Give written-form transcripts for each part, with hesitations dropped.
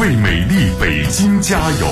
为美丽北京加油！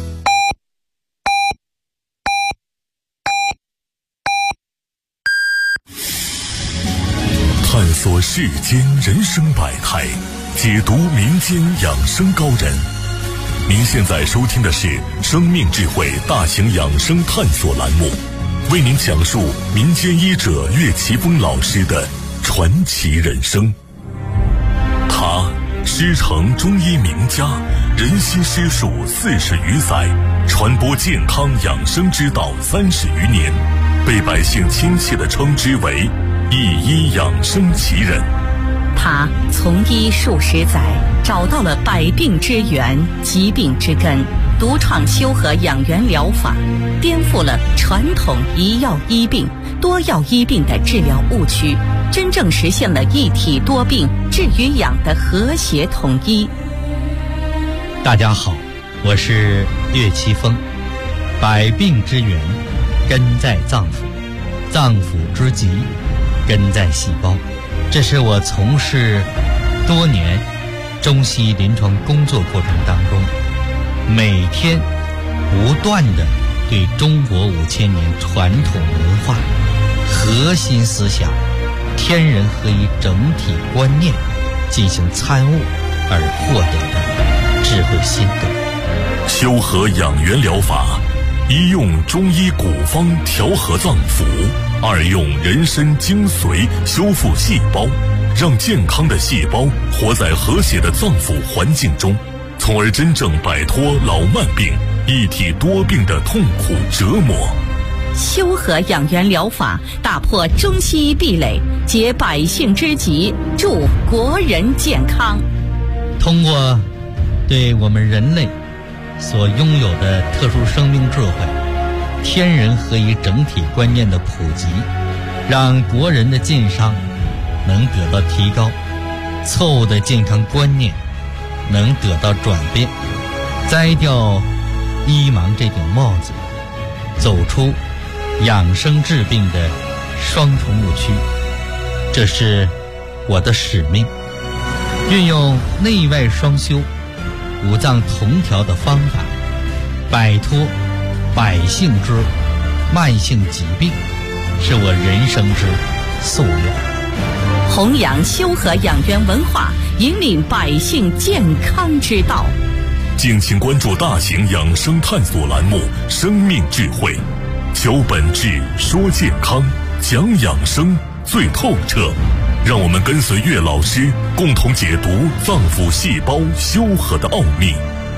探索世间人生百态，解读民间养生高人。您现在收听的是生命智慧大型养生探索栏目，为您讲述民间医者岳奇峰老师的传奇人生。他师承中医名家，人心师术40余载，传播健康养生之道30余年，被百姓亲切地称之为一医养生奇人。 他从医数十载，找到了百病之源、疾病之根，独创修和养元疗法，颠覆了传统一药医病、多药医病的治疗误区，真正实现了一体多病、治与养的和谐统一。 大家好，我是岳奇峰。百病之源根在脏腑，脏腑之疾根在细胞。这是我从事多年中西临床工作过程当中，每天不断地对中国5000年传统文化、核心思想、天人合一整体观念进行参悟而获得的智慧心得。 修和养元疗法，一用中医古方调和脏腑，二用人参精髓修复细胞，让健康的细胞活在和谐的脏腑环境中，从而真正摆脱老慢病、一体多病的痛苦折磨。 修和养元疗法打破中西医壁垒，解百姓之急，助国人健康。 通过对我们人类所拥有的特殊生命智慧、天人合一整体观念的普及，让国人的健康能得到提高，错误的健康观念能得到转变，摘掉医盲这顶帽子，走出养生治病的双重误区。这是我的使命，运用内外双修、五脏同调的方法，摆脱百姓之慢性疾病，是我人生之夙愿。 弘扬修和养元文化，引领百姓健康之道。 敬请关注大型养生探索栏目《生命智慧》，求本质，说健康，讲养生最透彻。让我们跟随岳老师，共同解读脏腑细胞修和的奥秘。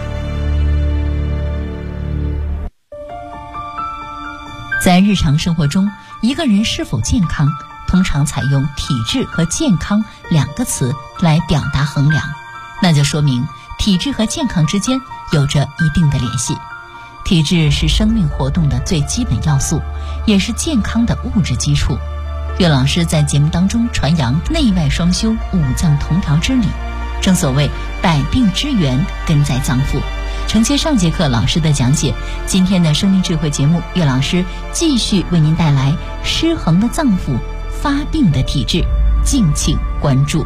在日常生活中，一个人是否健康，通常采用体质和健康2个词来表达衡量，那就说明体质和健康之间有着一定的联系。体质是生命活动的最基本要素，也是健康的物质基础。岳老师在节目当中传扬内外双修、五脏同调之理，正所谓百病之源根在脏腑。承接上节课老师的讲解，今天的生命智慧节目，岳老师继续为您带来失衡的脏腑、发病的体质，敬请关注。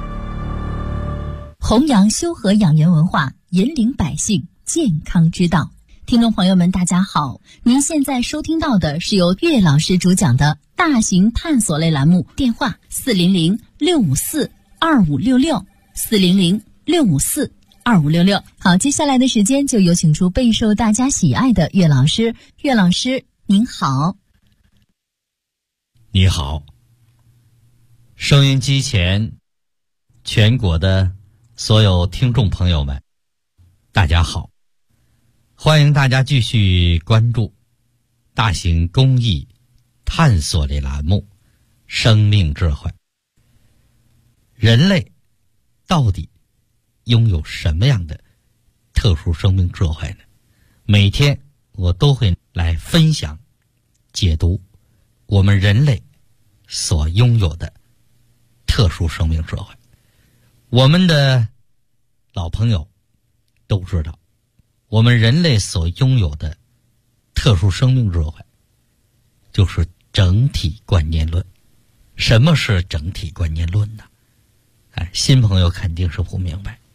弘扬修和养元文化，引领百姓健康之道。听众朋友们大家好，您现在收听到的是由岳老师主讲的大型探索类栏目，电话400-654-2566 400-654-2566。好，接下来的时间就有请出备受大家喜爱的岳老师。岳老师您好。 你好，收音机前全国的所有听众朋友们大家好，欢迎大家继续关注大型公益探索类栏目《生命智慧》。人类到底拥有什么样的特殊生命智慧呢？每天我都会来分享解读我们人类所拥有的特殊生命智慧。我们的老朋友都知道，我们人类所拥有的特殊生命智慧就是整体观念论。什么是整体观念论呢？新朋友肯定是不明白。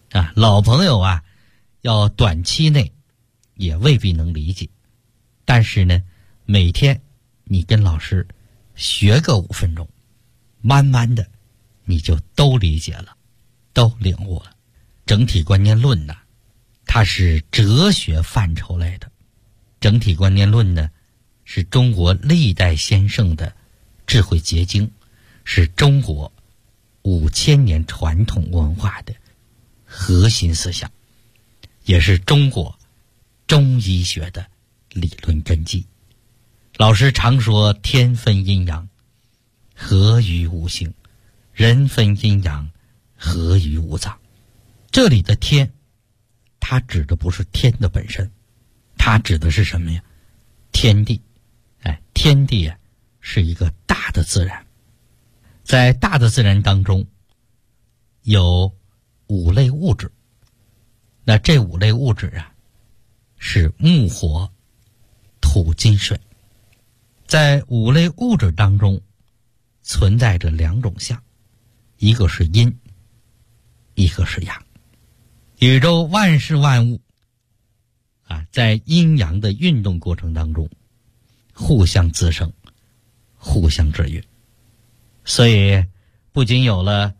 老朋友啊，要短期内也未必能理解，但是呢，每天你跟老师学个5分钟，慢慢的你就都理解了，都领悟了。整体观念论呢，它是哲学范畴类的。整体观念论呢，是中国历代先圣的智慧结晶，是中国5000年传统文化的核心思想，也是中国中医学的理论根基。老师常说天分阴阳，合于五行；人分阴阳，合于五脏。这里的天，它指的不是天的本身，它指的是什么呀？天地。天地啊，是一个大的自然。在大的自然当中，有5类物质。那这5类物质啊，是木火土金水。在5类物质当中，存在着2种相，一个是阴，一个是阳。宇宙万事万物在阴阳的运动过程当中，互相滋生，互相制约。所以不仅有了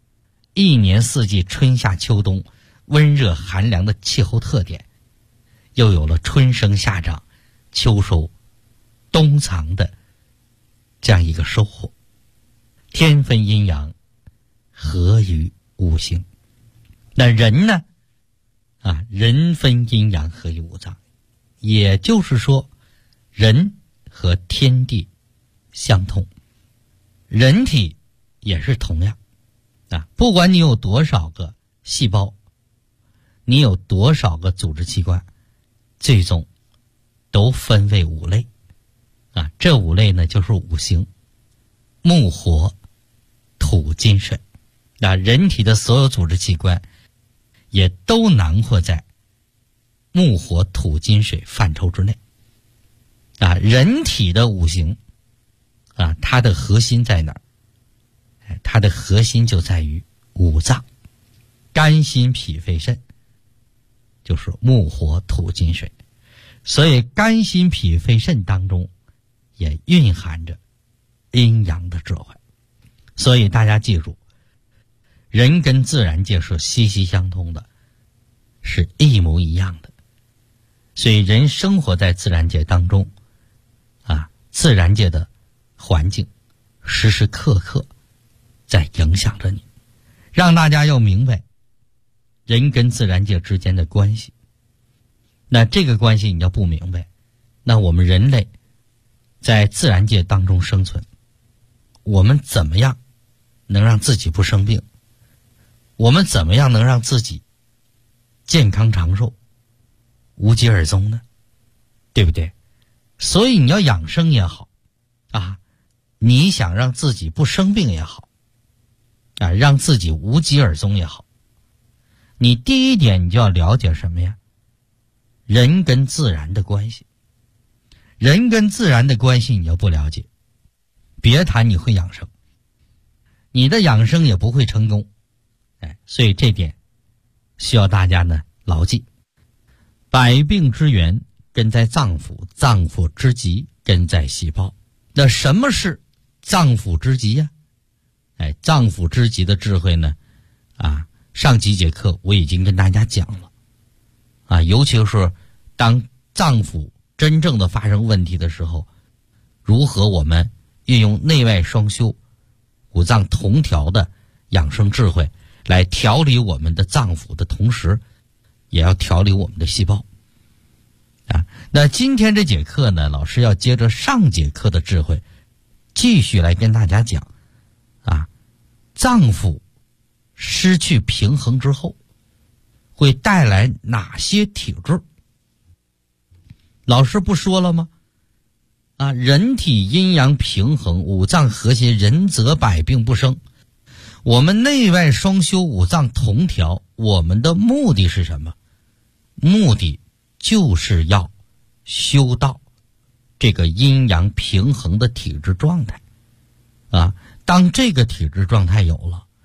1年4季春夏秋冬温热寒凉的气候特点，又有了春生夏长秋收冬藏的这样一个收获。天分阴阳，合于五行。那人呢人分阴阳，合于五脏。也就是说，人和天地相通，人体也是同样不管你有多少个细胞，你有多少个组织器官，最终都分为5类这5类呢，就是五行：木火土金水。人体的所有组织器官也都囊括在木火土金水范畴之内人体的五行它的核心在哪儿？它的核心就在于五脏，肝心脾肺肾，就是木火土金水。所以肝心脾肺肾当中也蕴含着阴阳的智慧。所以大家记住，人跟自然界是息息相通的，是一模一样的。所以人生活在自然界当中自然界的环境时时刻刻在影响着你，让大家要明白人跟自然界之间的关系。那这个关系你要不明白，那我们人类在自然界当中生存，我们怎么样能让自己不生病？我们怎么样能让自己健康长寿，无疾而终呢？对不对？所以你要养生也好你想让自己不生病也好让自己无疾而终也好，你第一点你就要了解什么呀？人跟自然的关系。人跟自然的关系你要不了解，别谈你会养生，你的养生也不会成功。所以这点需要大家呢牢记。百病之源根在脏腑，脏腑之极根在细胞。那什么是脏腑之极呀？脏腑之极的智慧呢上几节课我已经跟大家讲了尤其是当脏腑真正的发生问题的时候，如何我们运用内外双修、五脏同调的养生智慧来调理我们的脏腑的同时，也要调理我们的细胞那今天这节课呢，老师要接着上节课的智慧继续来跟大家讲脏腑失去平衡之后会带来哪些体质。老师不说了吗人体阴阳平衡，五脏和谐，人则百病不生。我们内外双修，五脏同调，我们的目的是什么？目的就是要修到这个阴阳平衡的体质状态当这个体质状态有了，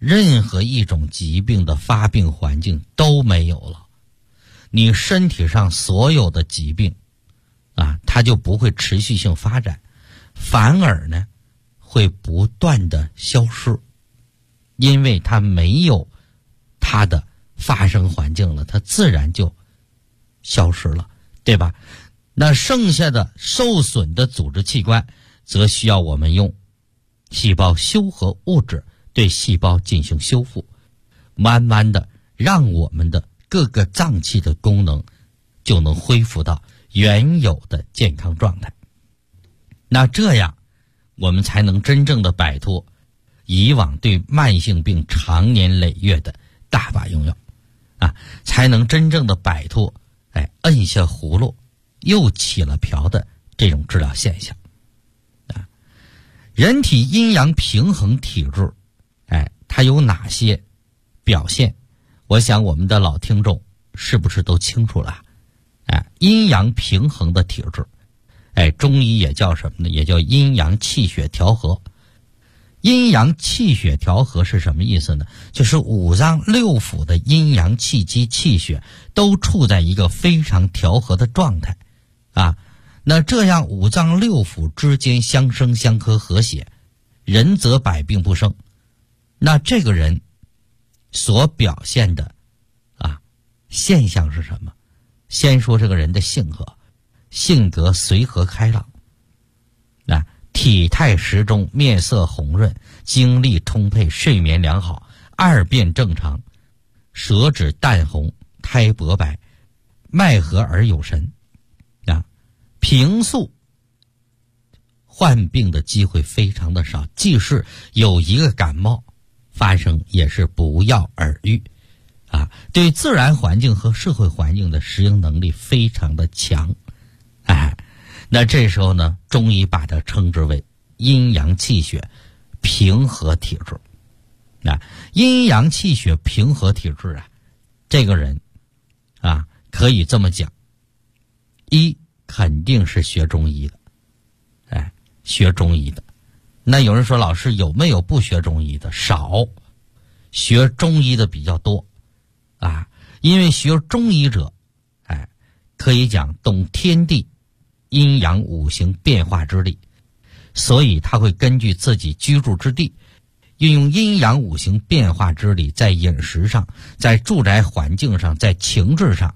任何一种疾病的发病环境都没有了，你身体上所有的疾病啊，它就不会持续性发展，反而呢会不断的消失，因为它没有它的发生环境了，它自然就消失了，对吧？那剩下的受损的组织器官则需要我们用细胞修合物质对细胞进行修复，慢慢的让我们的各个脏器的功能就能恢复到原有的健康状态。那这样我们才能真正的摆脱以往对慢性病长年累月的大把用药啊，才能真正的摆脱摁下葫芦又起了瓢的这种治疗现象啊。人体阴阳平衡体质它有哪些表现？我想我们的老听众是不是都清楚了？阴阳平衡的体质，中医也叫什么呢？也叫阴阳气血调和。阴阳气血调和是什么意思呢？就是五脏六腑的阴阳气机气血都处在一个非常调和的状态啊。那这样五脏六腑之间相生相克和谐，人则百病不生。那这个人所表现的现象是什么？先说这个人的性格随和开朗，体态适中，面色红润，精力充沛，睡眠良好，二便正常，舌质淡红，苔薄白，脉和而有神平素患病的机会非常的少，即使有一个感冒发生也是不药而愈对自然环境和社会环境的适应能力非常的强那这时候呢，中医把它称之为阴阳气血平和体质阴阳气血平和体质这个人可以这么讲，一肯定是学中医的学中医的。那有人说老师有没有不学中医的？少，学中医的比较多因为学中医者可以讲懂天地阴阳五行变化之力，所以他会根据自己居住之地，运用阴阳五行变化之力，在饮食上，在住宅环境上，在情志上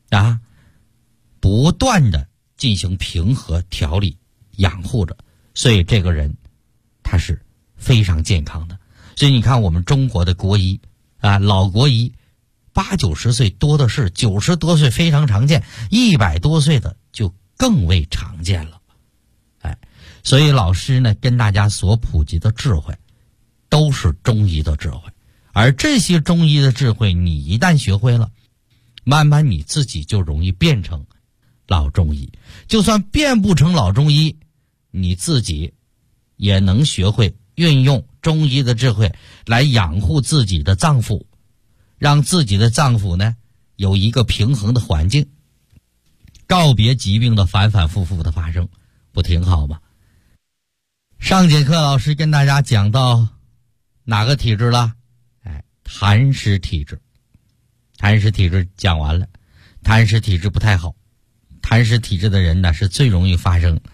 不断的进行平和调理养护着，所以这个人他是非常健康的。所以你看我们中国的国医老国医80-90岁多的是，90多岁非常常见，100多岁的就更为常见了所以老师呢跟大家所普及的智慧都是中医的智慧，而这些中医的智慧你一旦学会了，慢慢你自己就容易变成老中医。就算变不成老中医，你自己也能学会运用中医的智慧来养护自己的脏腑，让自己的脏腑呢有一个平衡的环境，告别疾病的反反复复的发生，不挺好吗？上节课老师跟大家讲到哪个体质了？痰湿体质。痰湿体质讲完了，痰湿体质不太好，痰湿体质的人呢是最容易发生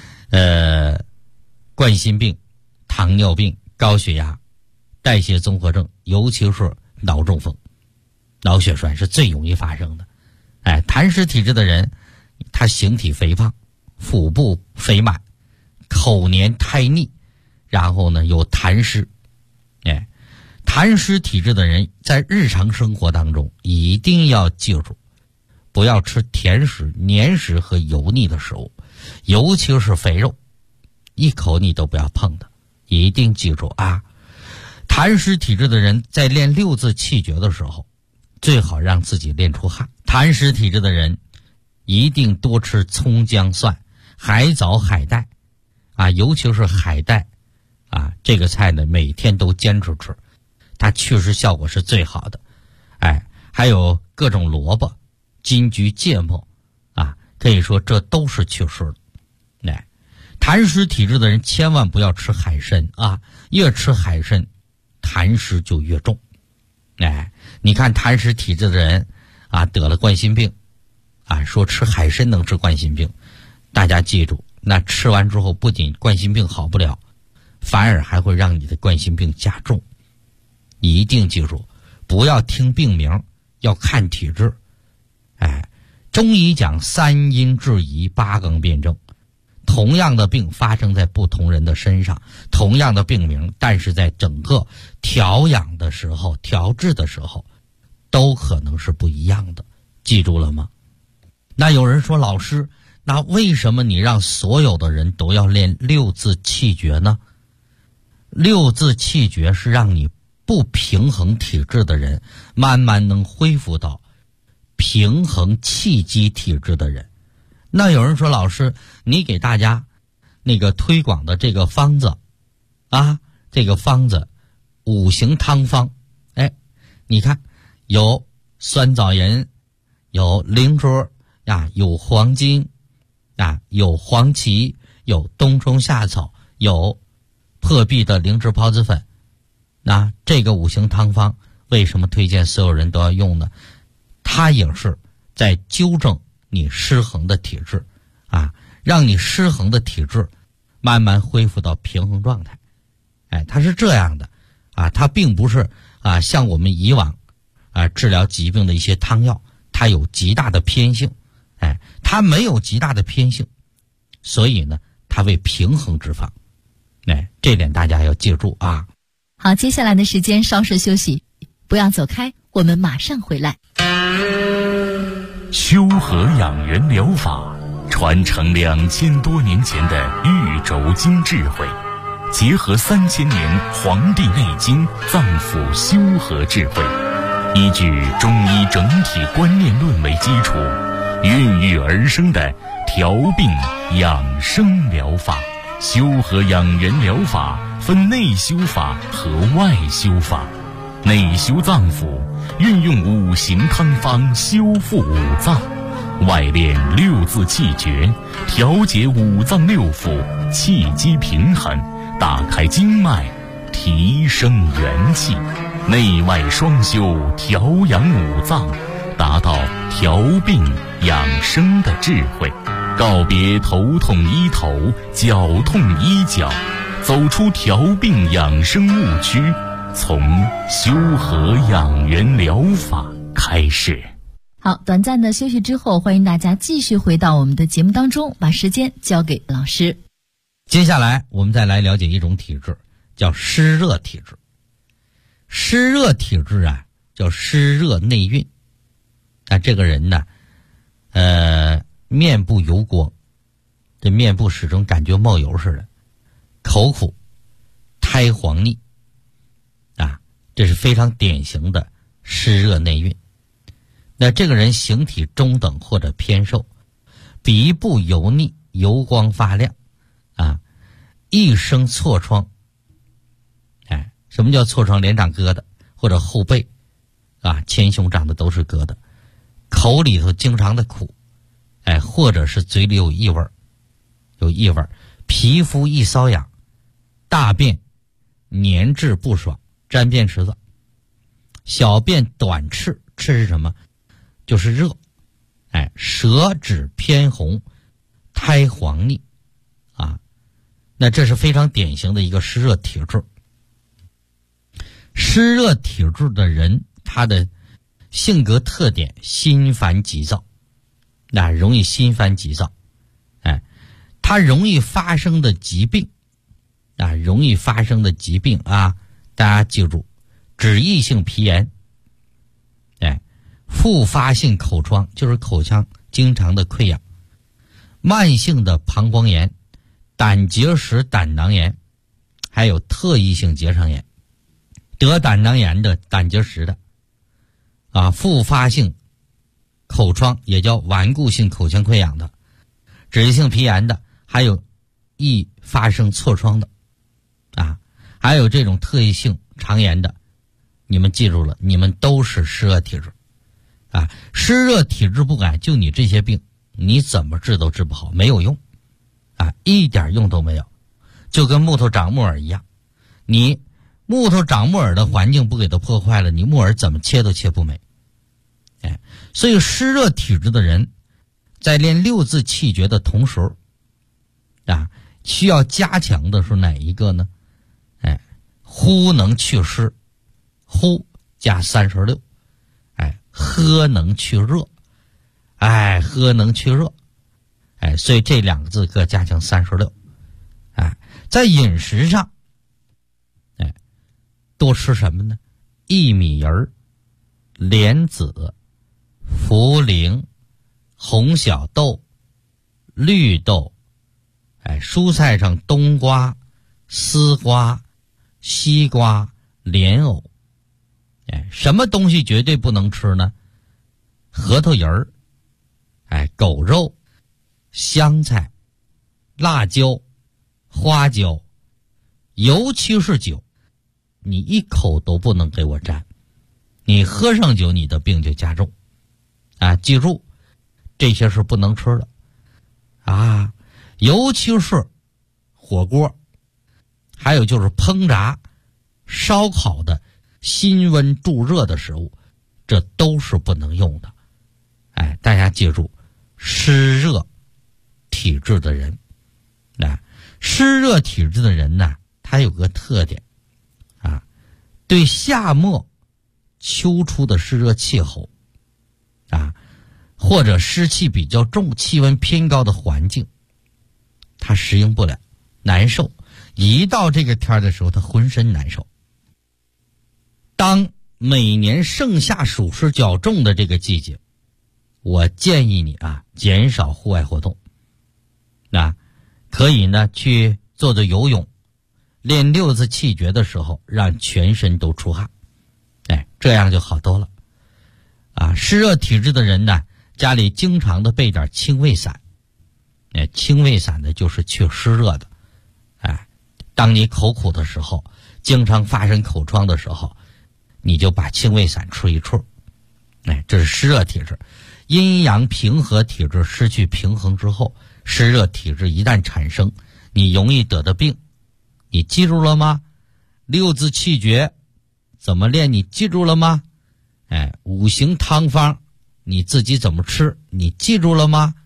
冠心病、糖尿病、高血压、代谢综合症，尤其是脑中风、脑血栓是最容易发生的。痰湿体质的人他形体肥胖，腹部肥满，口黏苔腻，然后呢有痰湿。痰湿体质的人在日常生活当中一定要记住，不要吃甜食、黏食和油腻的食物，尤其是肥肉，一口你都不要碰的，一定记住痰湿体质的人在练6字气诀的时候，最好让自己练出汗。痰湿体质的人一定多吃葱姜蒜、海藻、海带尤其是海带这个菜呢每天都坚持吃，它确实效果是最好的。还有各种萝卜、金桔、芥末可以说这都是祛湿的。痰湿体质的人千万不要吃海参越吃海参痰湿就越重。你看痰湿体质的人啊，得了冠心病啊，说吃海参能治冠心病，大家记住，那吃完之后不仅冠心病好不了，反而还会让你的冠心病加重。一定记住，不要听病名，要看体质。中医讲3阴治宜8纲辩证，同样的病发生在不同人的身上，同样的病名，但是在整个调养的时候、调治的时候都可能是不一样的，记住了吗？那有人说，老师，那为什么你让所有的人都要练6字气诀呢？6字气诀是让你不平衡体质的人慢慢能恢复到平衡气机体质的人。那有人说，老师，你给大家那个推广的这个方子啊，这个方子5行汤方，你看有酸枣仁，有灵芝呀，有黄金啊，有黄芪，有冬虫夏草，有破壁的灵芝孢子粉。那这个5行汤方为什么推荐所有人都要用呢？它也是在纠正你失衡的体质啊，让你失衡的体质慢慢恢复到平衡状态。它是这样的啊，它并不是啊像我们以往啊治疗疾病的一些汤药，它有极大的偏性。它没有极大的偏性，所以呢，它为平衡之方。这点大家要记住啊。 好，接下来的时间稍事休息，不要走开，我们马上回来。 修和养元疗法传承2000多年前的玉轴经智慧，结合3000年《黄帝内经》脏腑修和智慧，依据中医整体观念论为基础，孕育而生的调病养生疗法。修和养元疗法分内修法和外修法。内修脏腑，运用5行汤方修复5脏；外练6字气诀，调节5脏6腑，气机平衡，打开经脉，提升元气。内外双修，调养5脏，达到调病养生的智慧。告别头痛医头，脚痛医脚，走出调病养生误区，从修和养元疗法开始。 好，短暂的休息之后，欢迎大家继续回到我们的节目当中，把时间交给老师。 接下来我们再来了解一种体质，叫湿热体质。湿热体质啊，叫湿热内蕴。那这个人呢，面部油光，这面部始终感觉冒油似的，口苦，苔黄腻啊，这是非常典型的湿热内蕴。那这个人形体中等或者偏瘦，鼻部油腻，油光发亮啊，一生痤疮。什么叫痤疮？脸长疙瘩，或者后背啊前胸长的都是疙瘩，口里头经常的苦，或者是嘴里有异味，皮肤易瘙痒，大便粘滞不爽，沾便池子，小便短赤，赤是什么？就是热，舌质偏红，苔黄腻啊，那这是非常典型的一个湿热体质。湿热体质的人，他的性格特点心烦急躁，那容易心烦急躁，他容易发生的疾病啊，大家记住，脂溢性皮炎，复发性口疮，就是口腔经常的溃疡，慢性的膀胱炎，胆结石、胆囊炎，还有特异性结肠炎。得胆囊炎的、胆结石的啊，复发性口疮也叫顽固性口腔溃疡的，脂溢性皮炎的，还有易发生痤疮的啊，还有这种特异性肠炎的，你们记住了，你们都是湿热体质啊。湿热体质不改，就你这些病你怎么治都治不好，没有用啊，一点用都没有，就跟木头长木耳一样，你木头长木耳的环境不给它破坏了，你木耳怎么切都切不美。所以湿热体质的人在练六字气诀的同时需要加强的是哪一个呢？呼能去湿，呼加36，喝能去热，喝能去热，所以这2个字各加强36。在饮食上，多吃什么呢？薏米仁、莲子、茯苓、红小豆、绿豆，蔬菜上冬瓜、丝瓜、西瓜、莲藕。什么东西绝对不能吃呢？核桃仁儿，狗肉、香菜、辣椒、花椒，尤其是酒，你一口都不能给我沾，你喝上酒你的病就加重。记住，这些是不能吃的尤其是火锅，还有就是烹炸、烧烤的辛温助热的食物，这都是不能用的。大家记住，湿热体质的人，湿热体质的人呢，他有个特点对夏末秋初的湿热气候或者湿气比较重、气温偏高的环境，他适应不了，难受。一到这个天的时候，他浑身难受。当每年盛夏暑湿较重的这个季节，我建议你减少户外活动。可以呢去做做游泳，练六字气诀的时候让全身都出汗，这样就好多了。湿热体质的人呢，家里经常的备点清胃散。清胃散呢就是去湿热的。当你口苦的时候，经常发生口疮的时候，你就把清胃散吃一吃。这是湿热体质。阴阳平和体质失去平衡之后，湿热体质一旦产生，你容易得的病，你记住了吗？六字气诀怎么练，你记住了吗？五行汤方你自己怎么吃，你记住了吗？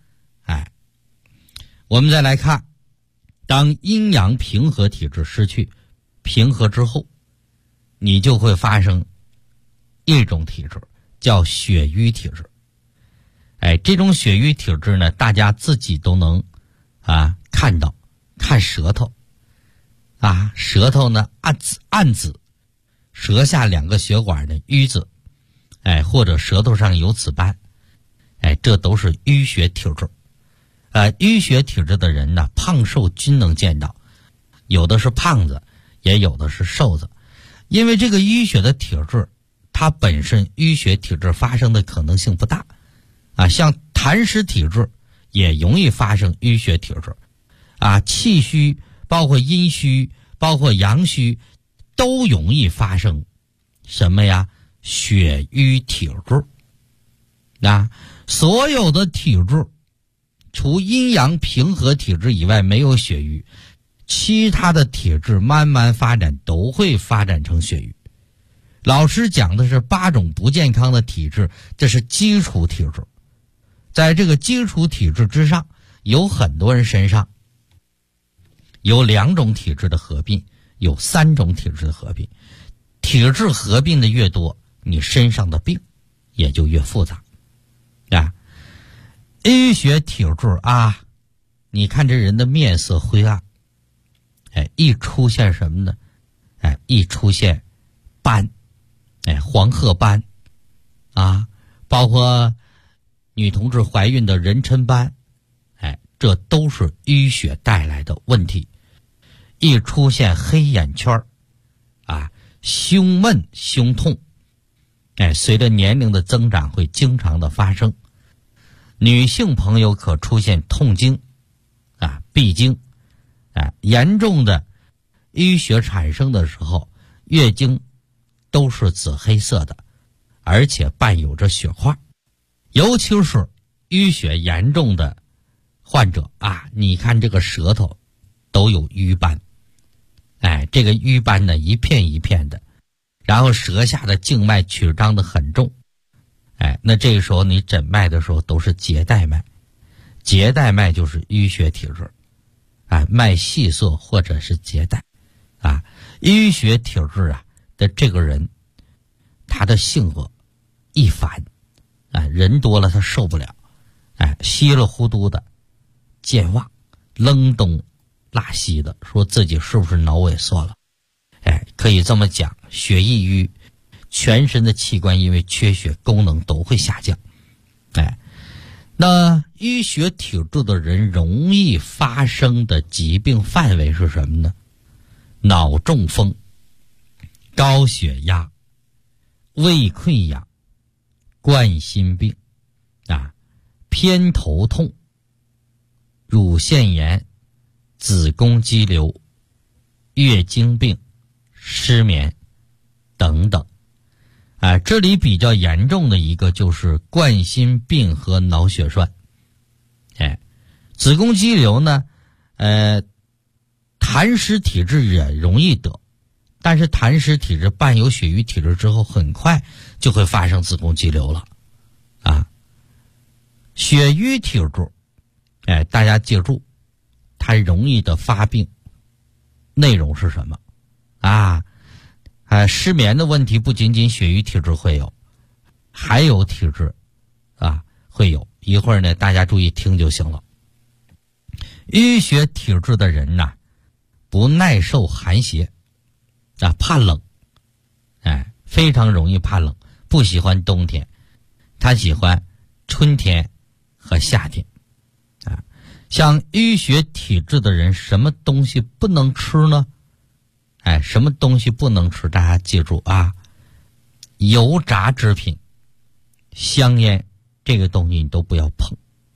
我们再来看，当阴阳平和体质失去平和之后，你就会发生一种体质，叫血瘀体质。这种血瘀体质呢，大家自己都能看到，看舌头舌头呢暗紫，舌下2个血管的瘀紫，或者舌头上有紫斑，这都是淤血体质。淤血体质的人呢，胖瘦均能见到，有的是胖子，也有的是瘦子。因为这个淤血的体质，它本身淤血体质发生的可能性不大像痰湿体质也容易发生淤血体质气虚，包括阴虚，包括阳虚，都容易发生什么呀？血瘀体质。所有的体质除阴阳平和体质以外没有血瘀，其他的体质慢慢发展都会发展成血瘀。老师讲的是8种不健康的体质，这是基础体质。在这个基础体质之上，有很多人身上有2种体质的合并，有3种体质的合并。体质合并的越多，你身上的病也就越复杂淤血体质你看这人的面色灰暗，一出现什么呢？一出现斑，黄褐斑包括女同志怀孕的妊娠斑，这都是淤血带来的问题。一出现黑眼圈胸闷胸痛，随着年龄的增长会经常的发生。女性朋友可出现痛经闭经严重的淤血产生的时候，月经都是紫黑色的，而且伴有着血块。尤其是淤血严重的患者你看这个舌头都有瘀斑这个瘀斑呢一片一片的，然后舌下的静脉曲张的很重，那这个时候你诊脉的时候都是结带脉，结带脉就是淤血体质，脉细涩或者是结带，淤血体质的这个人，他的性格易烦，人多了他受不了，稀里糊涂的，健忘，扔东拉西的，说自己是不是脑萎缩了？可以这么讲，血易瘀，全身的器官因为缺血，功能都会下降。那淤血体质的人容易发生的疾病范围是什么呢？脑中风、高血压、胃溃疡、冠心病偏头痛、乳腺炎、子宫肌瘤、月经病、失眠等等。这里比较严重的一个就是冠心病和脑血栓。子宫肌瘤呢，痰湿体质也容易得，但是痰湿体质伴有血瘀体质之后，很快就会发生子宫肌瘤了。血瘀体质，大家记住，它容易的发病内容是什么？失眠的问题不仅仅血瘀体质会有，还有体质会有。一会儿呢，大家注意听就行了。淤血体质的人不耐受寒邪，怕冷，非常容易怕冷，不喜欢冬天，他喜欢春天和夏天。像淤血体质的人，什么东西不能吃呢？什么东西不能吃？大家记住油炸制品、香烟，这个东西你都不要碰。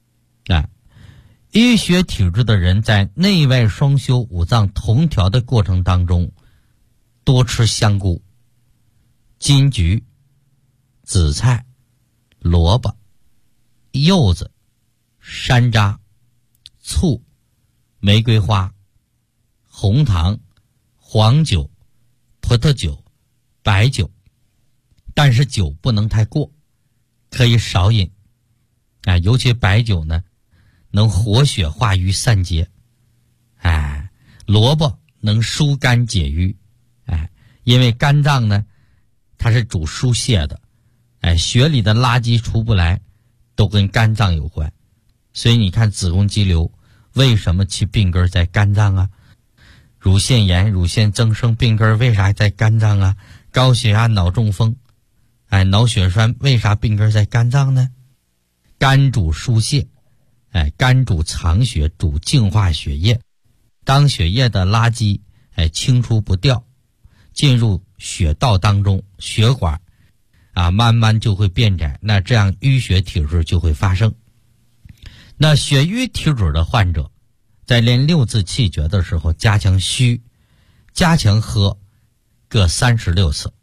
淤血体质的人在内外双修、五脏同调的过程当中，多吃香菇、金桔、紫菜、萝卜、柚子、山楂、醋、玫瑰花、红糖、黄酒、葡萄酒、白酒，但是酒不能太过，可以少饮。尤其白酒呢，能活血化瘀散结。萝卜能疏肝解郁。因为肝脏呢，它是主疏泄的。血里的垃圾出不来，都跟肝脏有关。所以你看子宫肌瘤为什么其病根在肝脏乳腺炎、乳腺增生病根为啥在肝脏高血压、脑中风、脑血栓为啥病根在肝脏呢？肝主疏泄，肝主藏血，主净化血液。当血液的垃圾清除不掉，进入血道当中，血管慢慢就会变窄，那这样淤血体质就会发生。那血瘀体质的患者在练六字气诀的时候，加强虚，加强喝，各36次。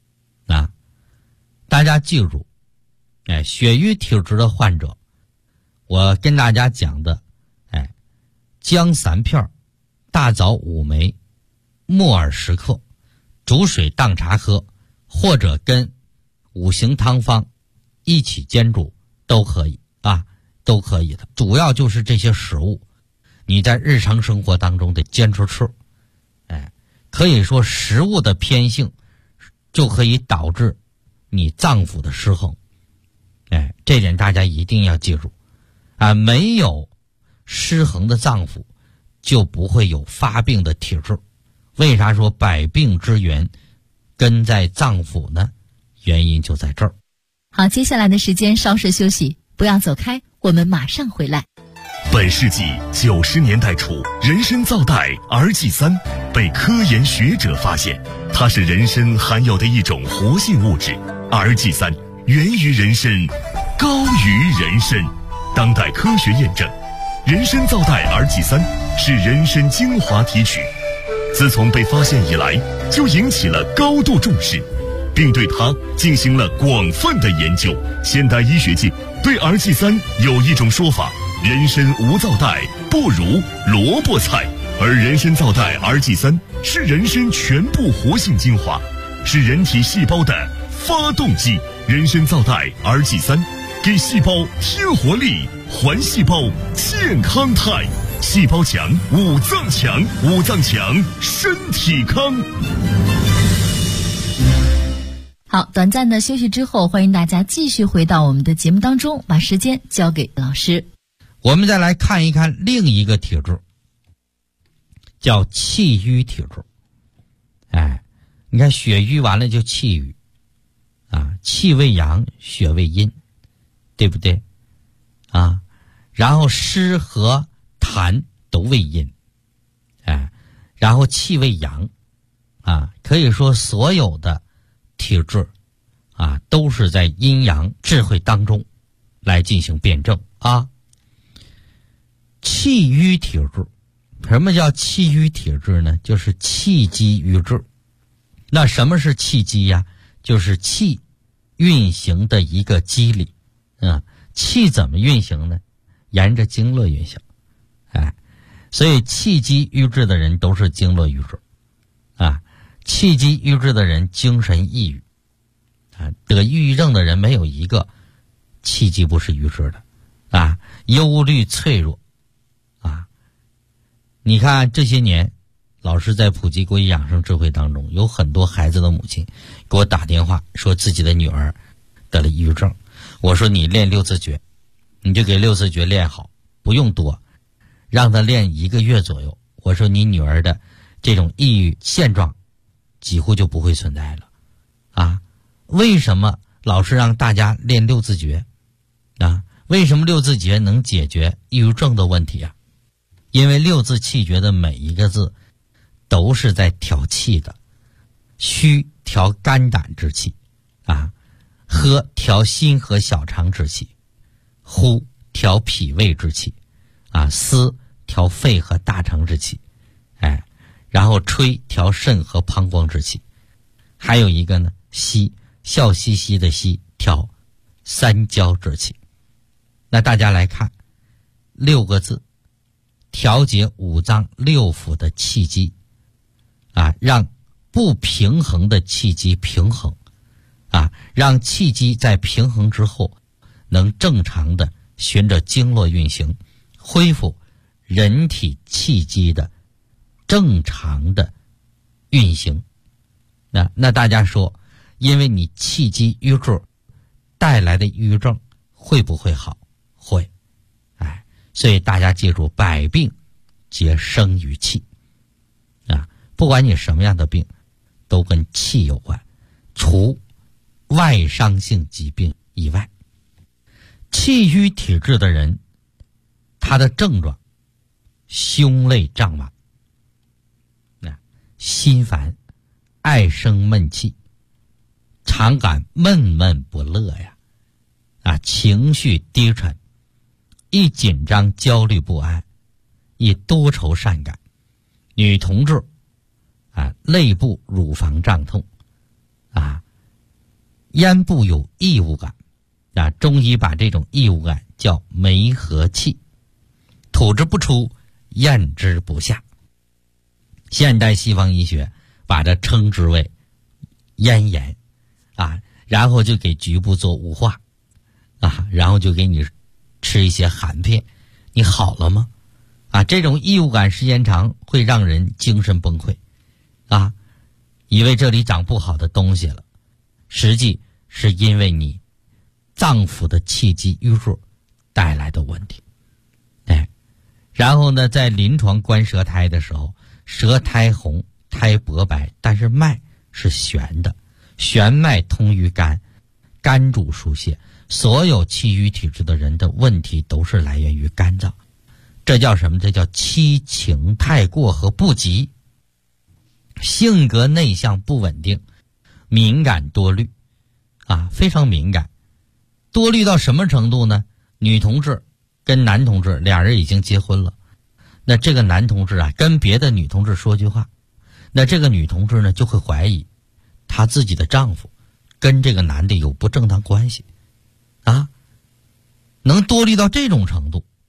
大家记住，血瘀体质的患者，我跟大家讲的，姜3片，大枣5枚，木耳10克，煮水当茶喝，或者跟5行汤方一起煎煮都可以都可以的。主要就是这些食物你在日常生活当中得坚持吃。可以说食物的偏性就可以导致你脏腑的失衡。这点大家一定要记住没有失衡的脏腑就不会有发病的体质。为啥说百病之源根在脏腑呢？原因就在这儿。 好，接下来的时间稍事休息，不要走开，我们马上回来。 本世纪90年代初，人参皂苷儿剂3被科研学者发现，它是人参含有的一种活性物质。儿剂3源于人参，高于人参。当代科学验证，人参皂苷儿剂3是人参精华提取，自从被发现以来，就引起了高度重视，并对它进行了广泛的研究。现代医学界对儿剂3有一种说法：人参无皂苷，不如萝卜菜。 而人参皂苷 RG3 是人参全部活性精华，是人体细胞的发动机。人参皂苷 RG3 给细胞添活力，还细胞健康态。细胞强，五脏强，五脏强，身体康。 好，短暂的休息之后，欢迎大家继续回到我们的节目当中，把时间交给老师。 我们再来看一看另一个体质，叫气郁体质。你看血瘀完了就气郁啊，气为阳，血为阴，对不对啊？然后湿和痰都为阴，然后气为阳啊，可以说所有的体质啊都是在阴阳智慧当中来进行辩证啊。气郁体质，什么叫气郁体质呢？就是气机郁滞。那什么是气机呀？就是气运行的一个机理啊。气怎么运行呢？沿着经络运行。所以气机郁滞的人都是经络郁滞啊。气机郁滞的人精神抑郁啊，得抑郁症的人没有一个气机不是郁滞的啊。忧虑脆弱啊。你看这些年老师在普及国医养生智慧当中，有很多孩子的母亲给我打电话说自己的女儿得了抑郁症。我说你练六字诀，你就给六字诀练好，不用多，让她练1个月左右。我说你女儿的这种抑郁现状几乎就不会存在了啊。为什么老师让大家练六字诀啊？为什么六字诀能解决抑郁症的问题啊？因为六字气诀的每一个字都是在调气的。虚调肝胆之气啊，喝调心和小肠之气，呼调脾胃之气啊，思调肺和大肠之气，然后吹调肾和膀胱之气。还有一个呢，息笑嘻嘻的息调三焦之气。那大家来看6个字，调节五脏六腑的气机啊，让不平衡的气机平衡啊，让气机在平衡之后能正常的循着经络运行，恢复人体气机的正常的运行。那大家说，因为你气机郁滞带来的抑郁症会不会好？会。所以大家记住，百病皆生于气啊，不管你什么样的病都跟气有关，除外伤性疾病以外。气郁体质的人，他的症状胸肋胀满，心烦，爱生闷气，常感闷闷不乐呀，情绪低沉，易紧张焦虑不安，易多愁善感。女同志肋部乳房胀痛咽部有异物感中医把这种异物感叫梅核气，吐之不出，咽之不下。现代西方医学把它称之为咽炎然后就给局部做雾化然后就给你吃一些含片，你好了吗？这种异物感时间长会让人精神崩溃以为这里长不好的东西了，实际是因为你脏腑的气机郁滞带来的问题。然后呢，在临床观舌苔的时候，舌苔红，苔薄白，但是脉是悬的，悬脉通于肝，肝主疏泄。所有气郁体质的人的问题都是来源于肝脏，这叫什么？这叫七情太过和不及，性格内向不稳定，敏感多虑非常敏感。多虑到什么程度呢？女同志跟男同志俩人已经结婚了，那这个男同志跟别的女同志说句话，那这个女同志呢就会怀疑她自己的丈夫跟这个男的有不正当关系能多虑到这种程度。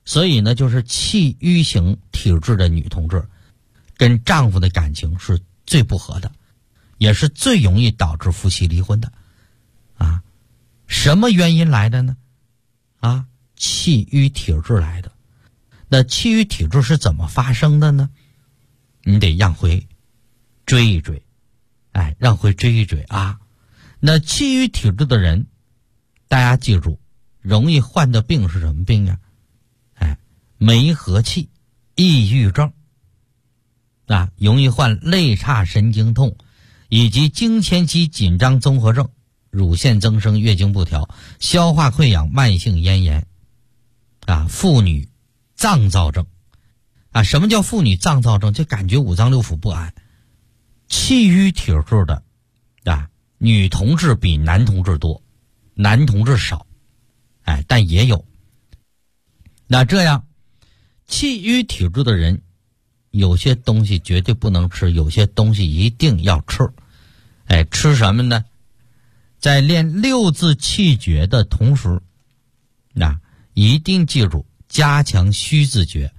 所以呢，就是气郁型体质的女同志跟丈夫的感情是最不合的，也是最容易导致夫妻离婚的啊。什么原因来的呢？啊，气郁体质来的。那气郁体质是怎么发生的呢？你得让回追一追，让回追一追啊。那气郁体质的人，大家记住，容易患的病是什么病啊？梅核气、抑郁症啊，容易患肋叉神经痛，以及经前期紧张综合症、乳腺增生、月经不调、消化溃疡、慢性咽炎啊，妇女脏躁症啊。什么叫妇女脏躁症？就感觉五脏六腑不安。气郁体质的啊，女同志比男同志多，男同志少，但也有。那这样气郁体质的人，有些东西绝对不能吃，有些东西一定要吃。吃什么呢？在练六字气诀的同时，一定记住加强虚字诀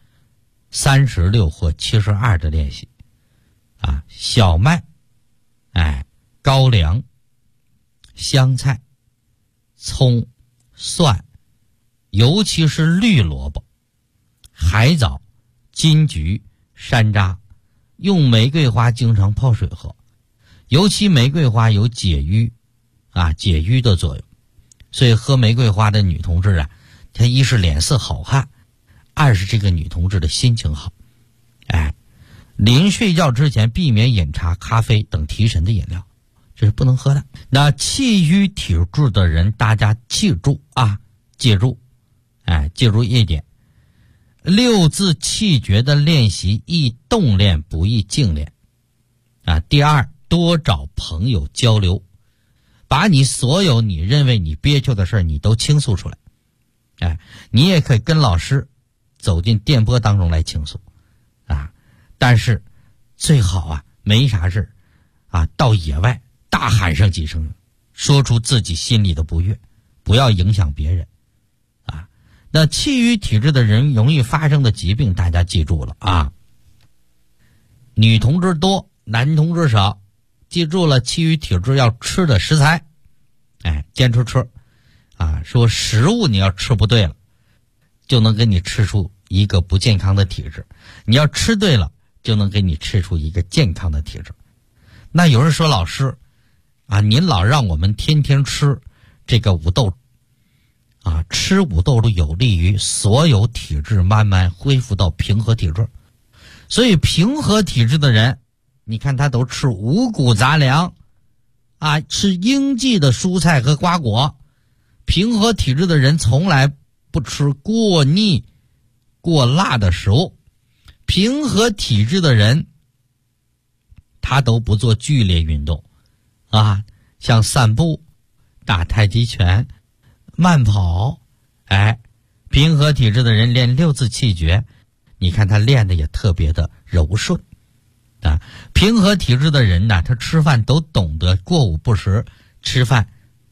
36或72的练习啊。小麦、高粱、香菜、葱、蒜，尤其是绿萝卜、海藻、金桔、山楂，用玫瑰花经常泡水喝，尤其玫瑰花有解郁的作用，所以喝玫瑰花的女同志她一是脸色好看，二是这个女同志的心情好。临睡觉之前避免饮茶、咖啡等提神的饮料，这是不能喝的。那气郁体质的人，大家记住记住一点，六字气诀的练习易动练不易静练第二，多找朋友交流，把你所有你认为你憋屈的事你都倾诉出来。你也可以跟老师走进电波当中来倾诉但是最好没啥事到野外大喊上几声，说出自己心里的不悦，不要影响别人那气郁体质的人容易发生的疾病，大家记住了女同志多，男同志少。记住了，气郁体质要吃的食材坚持吃说食物你要吃不对了，就能给你吃出一个不健康的体质，你要吃对了，就能给你吃出一个健康的体质。那有人说，老师您老让我们天天吃这个五豆吃五豆有利于所有体质慢慢恢复到平和体质。所以平和体质的人，你看他都吃五谷杂粮吃应季的蔬菜和瓜果。平和体质的人从来不吃过腻过辣的食物。平和体质的人他都不做剧烈运动像散步、打太极拳、慢跑。平和体质的人练六字气诀，你看他练的也特别的柔顺平和体质的人他吃饭都懂得过午不食，吃饭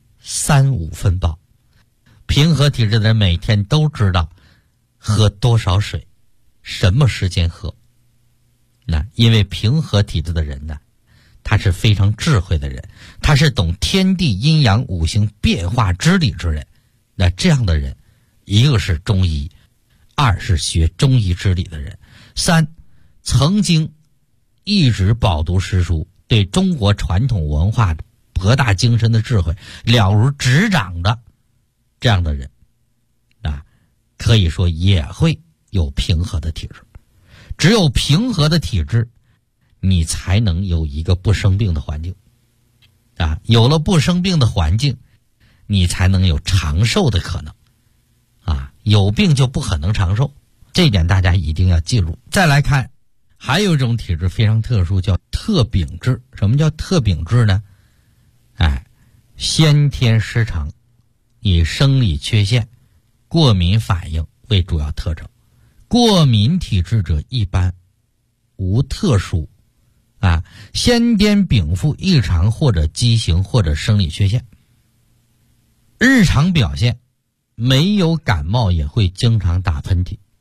3-5分饱。平和体质的人每天都知道喝多少水，什么时间喝。因为平和体质的人他是非常智慧的人，他是懂天地阴阳五行变化之理之人。那这样的人，一个是中医，二是学中医之理的人，三曾经一直饱读诗书，对中国传统文化博大精深的智慧了如指掌的这样的人可以说也会有平和的体质。只有平和的体质，你才能有一个不生病的环境有了不生病的环境，你才能有长寿的可能有病就不可能长寿，这一点大家一定要记住。再来看，还有一种体质非常特殊，叫特禀质。什么叫特禀质呢？先天失常，以生理缺陷、过敏反应为主要特征。过敏体质者一般无特殊先天禀赋异常或者畸形或者生理缺陷。日常表现没有感冒也会经常打喷嚏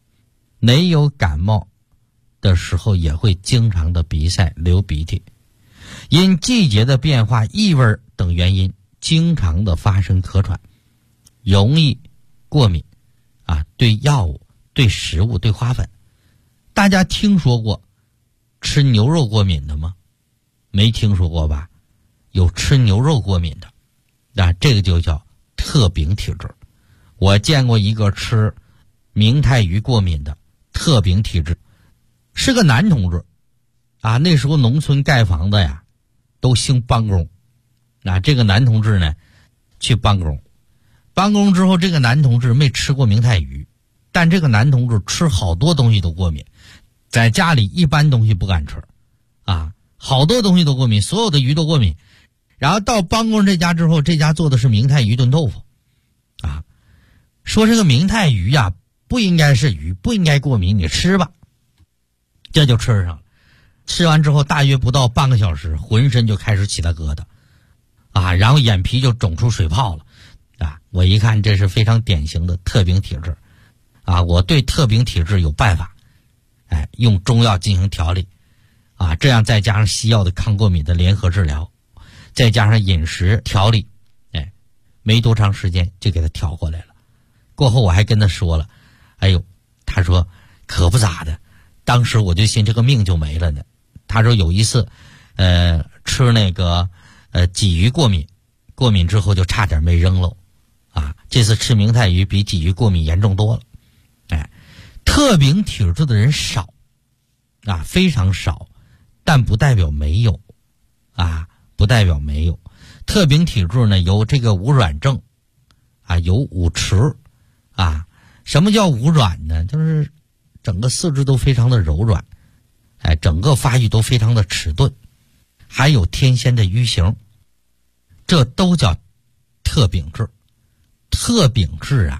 没有感冒的时候也会经常的鼻塞流鼻涕，因季节的变化、异味等原因经常的发生咳喘，容易过敏对药物、对食物、对花粉。大家听说过吃牛肉过敏的吗？没听说过吧？有吃牛肉过敏的这个就叫特禀体质。我见过一个吃明太鱼过敏的特禀体质，是个男同志那时候农村盖房子呀都兴帮工这个男同志呢去帮工之后，这个男同志没吃过明太鱼，但这个男同志吃好多东西都过敏，在家里一般东西不敢吃好多东西都过敏，所有的鱼都过敏。然后到帮工这家之后，这家做的是明太鱼炖豆腐说这个明太鱼不应该是鱼，不应该过敏，你吃吧。这就吃上了。吃完之后大约不到半个小时，浑身就开始起了疙瘩然后眼皮就肿出水泡了我一看这是非常典型的特禀体质我对特禀体质有办法用中药进行调理这样再加上西药的抗过敏的联合治疗，再加上饮食调理没多长时间就给他调过来了。过后我还跟他说了，他说可不咋的，当时我就寻这个命就没了呢。他说有一次吃那个鲫鱼过敏之后就差点没扔了这次吃明太鱼比鲫鱼过敏严重多了。特禀体质的人少非常少，但不代表没有不代表没有。特禀体质呢有这个无软症有五迟什么叫无软呢？就是整个四肢都非常的柔软整个发育都非常的迟钝，还有天仙的瘀形，这都叫特禀质。特禀质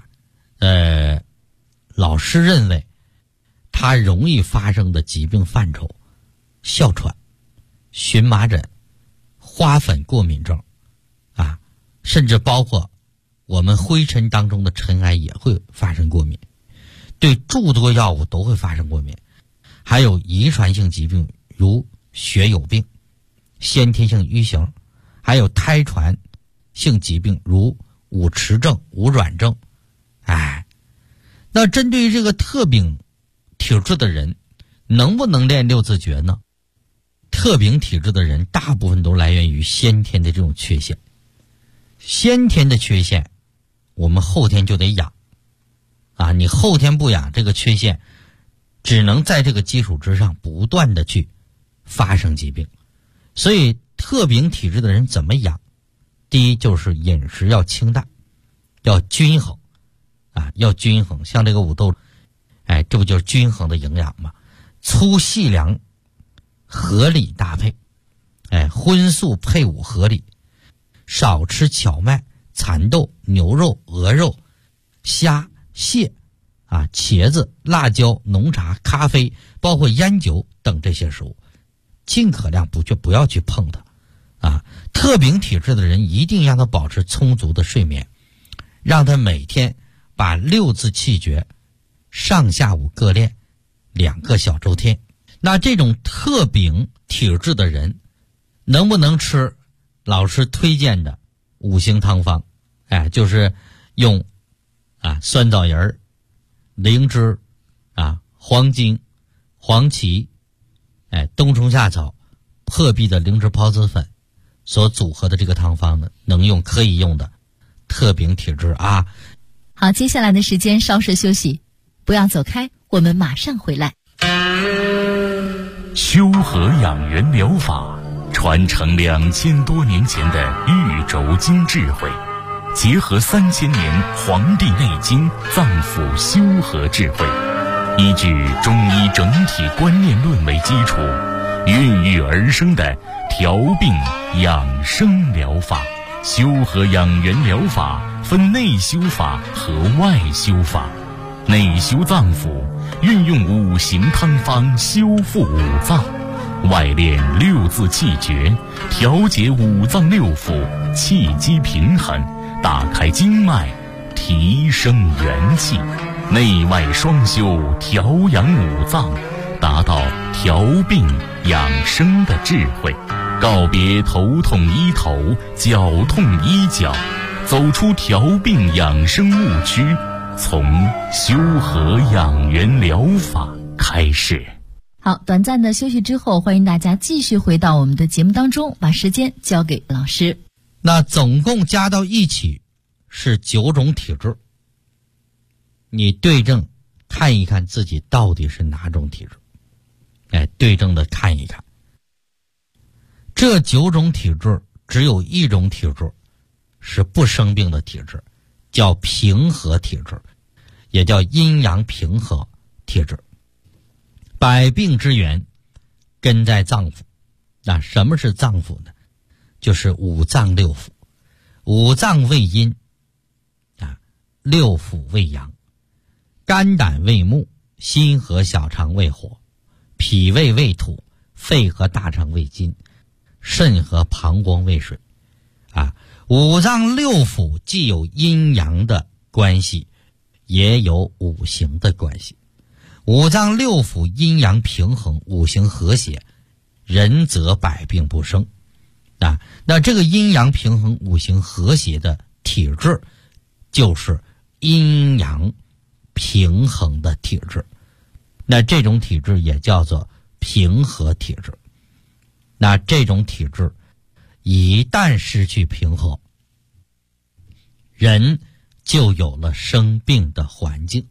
老师认为它容易发生的疾病范畴，哮喘、荨麻疹、花粉过敏症甚至包括我们灰尘当中的尘埃也会发生过敏，对诸多药物都会发生过敏，还有遗传性疾病如血友病、先天性瘀形，还有胎传性疾病如五迟症、无软症。那针对于这个特禀体质的人能不能练六字诀呢？特禀体质的人大部分都来源于先天的这种缺陷，先天的缺陷我们后天就得养你后天不养，这个缺陷只能在这个基础之上不断的去发生疾病。所以特禀体质的人怎么养？第一就是饮食要清淡，要均衡要均衡。像这个五豆这不就是均衡的营养吗？粗细粮合理搭配荤素配伍合理，少吃荞麦、蚕豆、牛肉、鹅肉、虾、蟹茄子、辣椒、浓茶、咖啡，包括烟酒等这些食物，尽可量不要去碰它特禀体质的人一定让他保持充足的睡眠，让他每天把六字气诀上下午各练2个小周天。那这种特禀体质的人能不能吃老师推荐的5行汤方？就是用酸枣仁、灵芝黄精、黄芪冬虫夏草、破壁的灵芝孢子粉所组合的这个汤方呢，能用可以用的特禀体质好，接下来的时间稍事休息，不要走开，我们马上回来。 修和养元疗法传承2000多年前的玉轴经智慧，结合3000年《黄帝内经》脏腑修和智慧，依据中医整体观念论为基础，孕育而生的调病养生疗法。修和养元疗法分内修法和外修法。内修脏腑，运用5行汤方修复五脏；外练6字气诀，调节五脏六腑，气机平衡，打开经脉，提升元气。 内外双修，调养五脏，达到调病养生的智慧，告别头痛医头、脚痛医脚，走出调病养生误区，从修和养元疗法开始。 好，短暂的休息之后，欢迎大家继续回到我们的节目当中，把时间交给老师。 那总共加到一起是9种体质，你对症看一看自己到底是哪种体质，对症的看一看。这9种体质只有一种体质是不生病的体质，叫平和体质，也叫阴阳平和体质。百病之源根在脏腑。那什么是脏腑呢？就是五脏六腑。五脏为阴，六腑为阳。肝胆为木，心和小肠为火，脾胃为土，肺和大肠为金，肾和膀胱为水。五脏六腑既有阴阳的关系，也有五行的关系。五脏六腑阴阳平衡，五行和谐，人则百病不生。那这个阴阳平衡、五行和谐的体质，就是阴阳平衡的体质。那这种体质也叫做平和体质。那这种体质一旦失去平衡，人就有了生病的环境。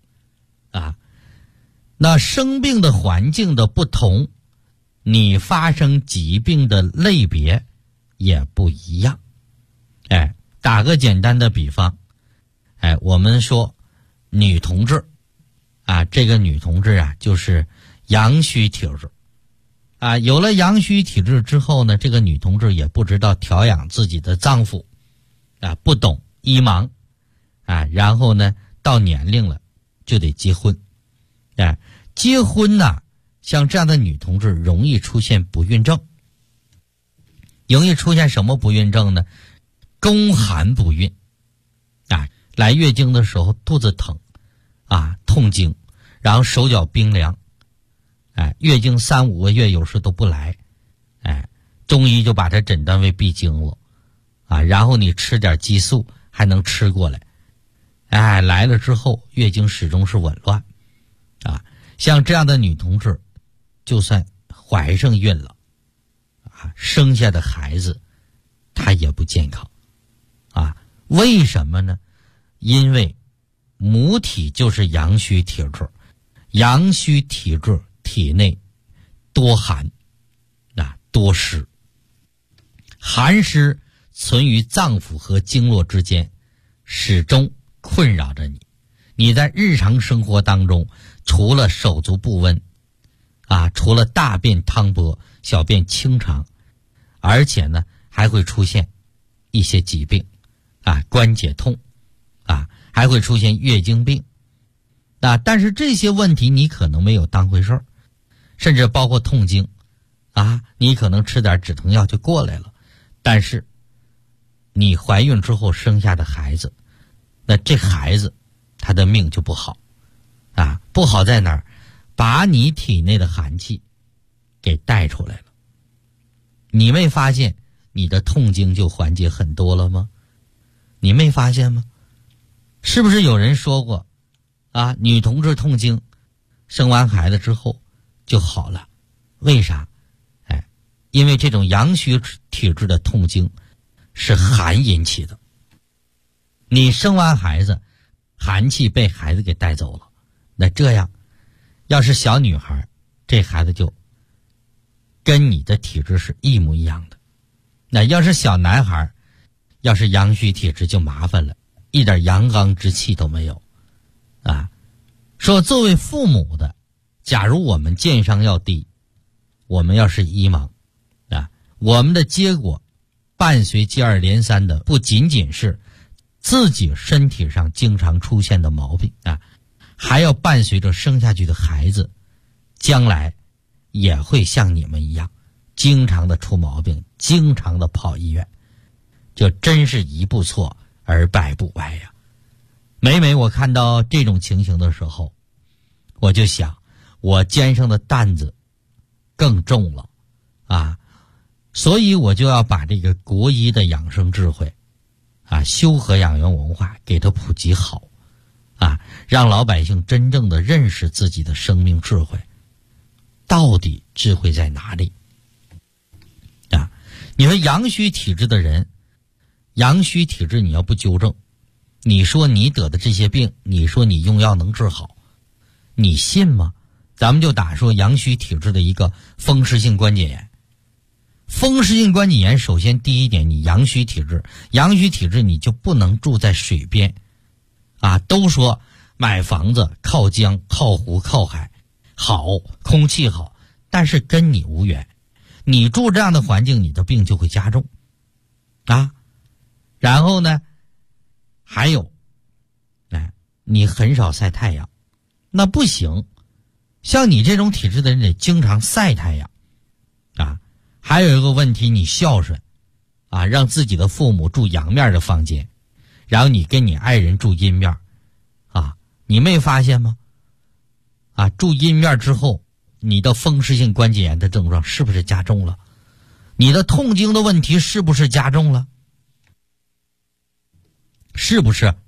那生病的环境的不同，你发生疾病的类别也不一样。打个简单的比方，我们说女同志这个女同志就是阳虚体质。有了阳虚体质之后呢，这个女同志也不知道调养自己的脏腑，不懂医盲，然后呢到年龄了就得结婚。结婚像这样的女同志容易出现不孕症。容易出现什么不孕症呢？宫寒不孕。来月经的时候肚子疼，痛经，然后手脚冰凉，月经3-5个月有时都不来，中医就把它诊断为闭经了，然后你吃点激素还能吃过来，来了之后月经始终是紊乱。像这样的女同志，就算怀上孕了，生下的孩子她也不健康。为什么呢？因为母体就是阳虚体质，阳虚体质体内多寒，多湿，寒湿存于脏腑和经络之间，始终困扰着你。你在日常生活当中，除了手足不温，除了大便汤薄、小便清长，而且呢还会出现一些疾病，关节痛，还会出现月经病。但是这些问题你可能没有当回事儿，甚至包括痛经，你可能吃点止疼药就过来了。但是你怀孕之后生下的孩子，那这孩子他的命就不好。不好在哪儿？把你体内的寒气给带出来了。你没发现你的痛经就缓解很多了吗？你没发现吗？是不是有人说过女同志痛经生完孩子之后就好了？为啥？因为这种阳虚体质的痛经是寒引起的。你生完孩子，寒气被孩子给带走了，那这样要是小女孩，这孩子就跟你的体质是一模一样的。那要是小男孩，要是阳虚体质就麻烦了，一点阳刚之气都没有。说作为父母的，假如我们健商要低，我们要是医盲，我们的结果伴随接二连三的不仅仅是自己身体上经常出现的毛病，还要伴随着生下去的孩子将来也会像你们一样经常的出毛病，经常的跑医院，就真是一步错而百步歪呀。 每每我看到这种情形的时候，我就想，我肩上的担子更重了啊，所以我就要把这个国医的养生智慧啊，修和养元文化给它普及好啊，让老百姓真正的认识自己的生命智慧，到底智慧在哪里啊？你说阳虚体质的人，阳虚体质你要不纠正，你说你得的这些病，你说你用药能治好，你信吗？咱们就打说阳虚体质的一个风湿性关节炎。风湿性关节炎，首先第一点，你阳虚体质，阳虚体质你就不能住在水边啊。都说买房子靠江靠湖靠海好，空气好，但是跟你无缘，你住这样的环境，你的病就会加重啊。然后呢，还有你很少晒太阳，那不行，像你这种体质的人得经常晒太阳啊。还有一个问题，你孝顺啊，让自己的父母住阳面的房间，然后你跟你爱人住阴面啊，你没发现吗？啊，住阴面之后，你的风湿性关节炎的症状是不是加重了？你的痛经的问题是不是加重了？是不是？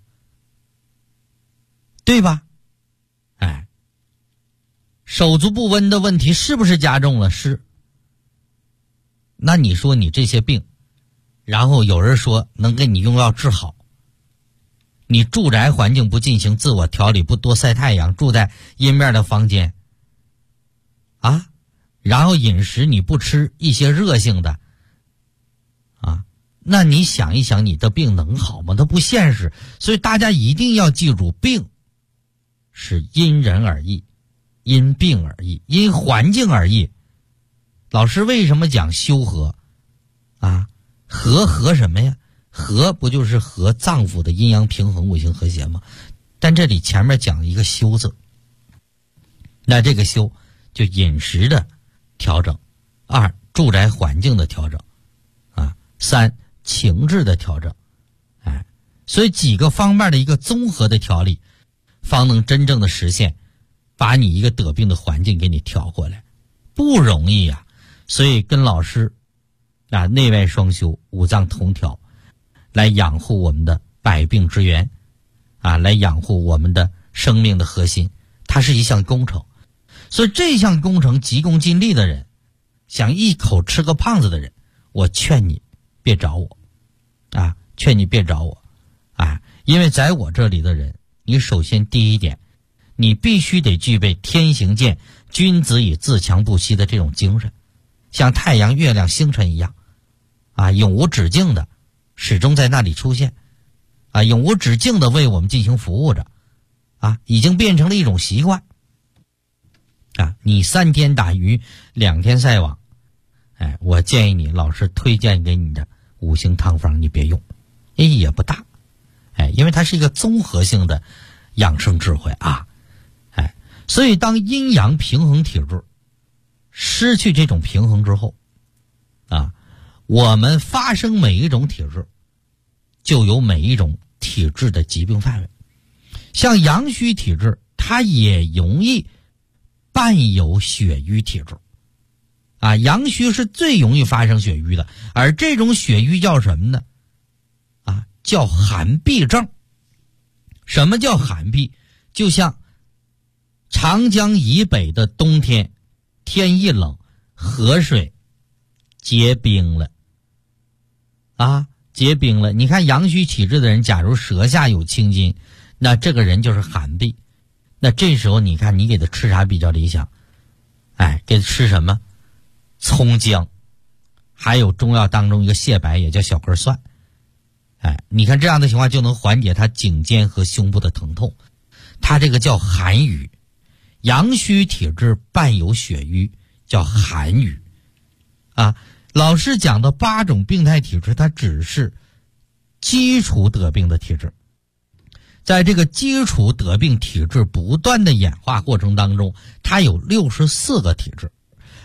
对吧？哎，手足不温的问题是不是加重了？是。那你说你这些病，然后有人说能给你用药治好，你住宅环境不进行自我调理，不多晒太阳，住在阴面的房间啊，然后饮食你不吃一些热性的啊，那你想一想，你的病能好吗？它不现实。所以大家一定要记住，病是因人而异，因病而异，因环境而异。老师为什么讲修和啊？和什么呀？和不就是和脏腑的阴阳平衡、五行和谐吗？但这里前面讲一个修字，那这个修就饮食的调整，二住宅环境的调整啊，三情志的调整，哎，所以几个方面的一个综合的调理，方能真正的实现把你一个得病的环境给你调过来，不容易呀。所以跟老师啊，内外双修，五脏同调，来养护我们的百病之源啊，来养护我们的生命的核心，它是一项工程。所以这项工程急功近利的人，想一口吃个胖子的人，我劝你别找我啊，劝你别找我啊，因为在我这里的人，你首先第一点，你必须得具备天行健，君子以自强不息的这种精神，像太阳、月亮、星辰一样啊，永无止境的始终在那里出现啊，永无止境的为我们进行服务着啊，已经变成了一种习惯啊。你3天打鱼2天晒网，哎，我建议你，老师推荐给你的五行汤方你别用，意义也不大，哎，因为它是一个综合性的养生智慧啊，哎，所以当阴阳平衡体质失去这种平衡之后啊，我们发生每一种体质就有每一种体质的疾病范围。像阳虚体质，它也容易伴有血瘀体质啊，阳虚是最容易发生血瘀的，而这种血瘀叫什么呢？啊，叫寒痹症。什么叫寒痹？就像长江以北的冬天，天一冷，河水结冰了啊，结冰了。你看阳虚体质的人，假如舌下有青筋，那这个人就是寒痹。那这时候你看你给他吃啥比较理想？哎，给他吃什么？葱姜，还有中药当中一个蟹白，也叫小根蒜。哎，你看这样的情况就能缓解他颈肩和胸部的疼痛。他这个叫寒瘀，阳虚体质伴有血瘀，叫寒瘀啊。老师讲的8种病态体质，它只是基础得病的体质。在这个基础得病体质不断的演化过程当中，它有64个体质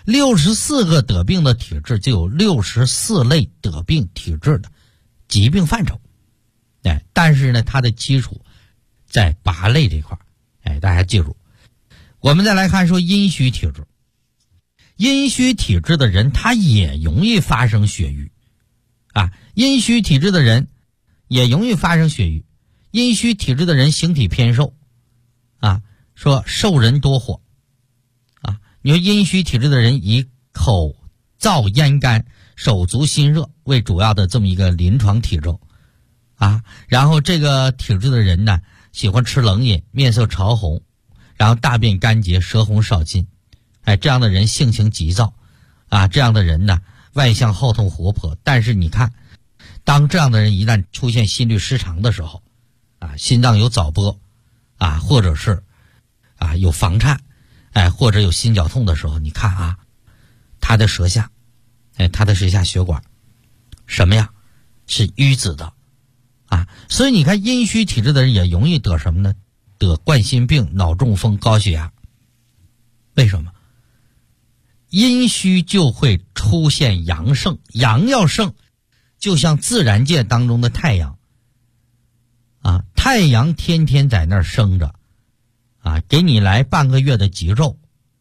，64个得病的体质就有64类得病体质的疾病范畴。哎，但是呢，它的基础在靶类这块。大家记住。我们再来看说阴虚体质。阴虚体质的人他也容易发生血瘀阴虚体质的人也容易发生血瘀。阴虚体质的人形体偏瘦说瘦人多火你说阴虚体质的人以口燥咽干手足心热为主要的这么一个临床体征然后这个体质的人呢喜欢吃冷饮，面色潮红，然后大便干结，舌红少津这样的人性情急躁这样的人呢外向好动活泼，但是你看当这样的人一旦出现心律失常的时候心脏有早搏或者是有房颤或者有心绞痛的时候，你看他的舌下血管什么呀是淤紫的所以你看阴虚体质的人也容易得什么呢？得冠心病、脑中风、高血压。为什么？阴虚就会出现阳盛，阳要盛就像自然界当中的太阳太阳天天在那儿生着给你来半个月的极昼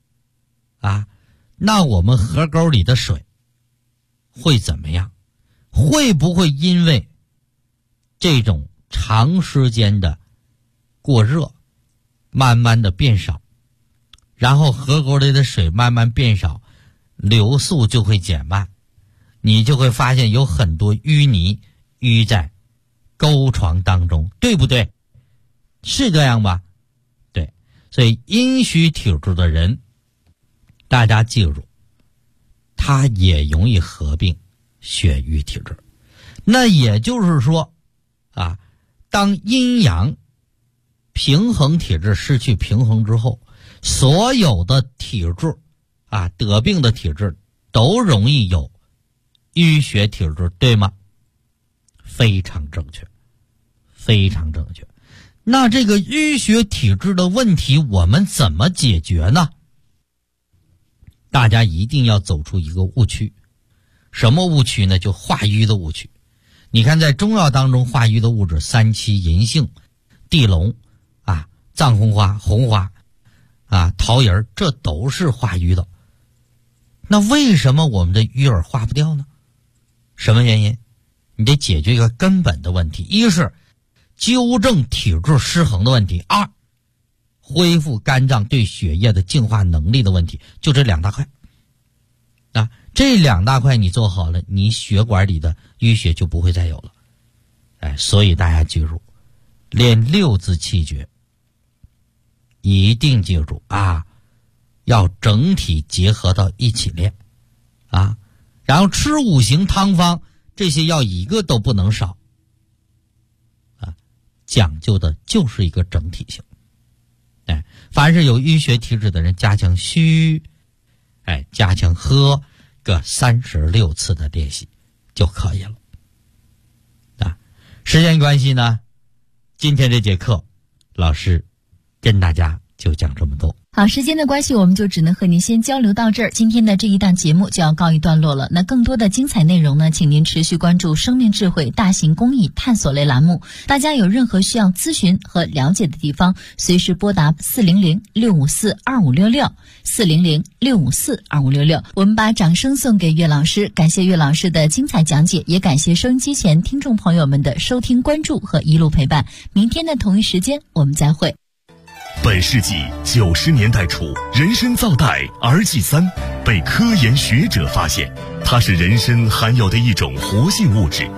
那我们河沟里的水会怎么样？会不会因为这种长时间的过热慢慢的变少，然后河沟里的水慢慢变少，流速就会减慢，你就会发现有很多淤泥淤在沟床当中，对不对？是这样吧？对。所以阴虚体质的人大家记住他也容易合并血瘀体质。那也就是说当阴阳平衡体质失去平衡之后，所有的体质得病的体质都容易有淤血体质，对吗？非常正确，非常正确。那这个淤血体质的问题我们怎么解决呢？大家一定要走出一个误区。什么误区呢？就化瘀的误区。你看在中药当中化瘀的物质三七、银杏、地龙藏红花、红花桃仁，这都是化瘀的。那为什么我们的瘀儿化不掉呢？什么原因？你得解决一个根本的问题，一是纠正体质失衡的问题，二恢复肝脏对血液的净化能力的问题，就这两大块这两大块你做好了，你血管里的淤血就不会再有了。所以大家记住，练六字气诀一定记住要整体结合到一起练然后吃五行汤方，这些药一个都不能少讲究的就是一个整体性。凡是有淤血体质的人，加强虚加强喝个36次的练习就可以了时间关系呢，今天这节课老师跟大家就讲这么多。 好，时间的关系，我们就只能和您先交流到这儿。今天的这一档节目就要告一段落了。那更多的精彩内容呢，请您持续关注生命智慧大型公益探索类栏目。大家有任何需要咨询和了解的地方，随时拨打400-654-2566 400-654-2566。我们把掌声送给岳老师，感谢岳老师的精彩讲解，也感谢收音机前听众朋友们的收听关注和一路陪伴。明天的同一时间我们再会。 本世纪90年代初，人参皂苷儿祭3被科研学者发现，它是人参含有的一种活性物质。